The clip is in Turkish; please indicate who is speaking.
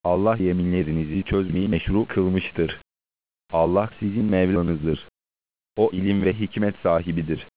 Speaker 1: Allah yeminlerinizi çözmeyi meşru kılmıştır. Allah sizin Mevlanızdır. O ilim ve hikmet sahibidir.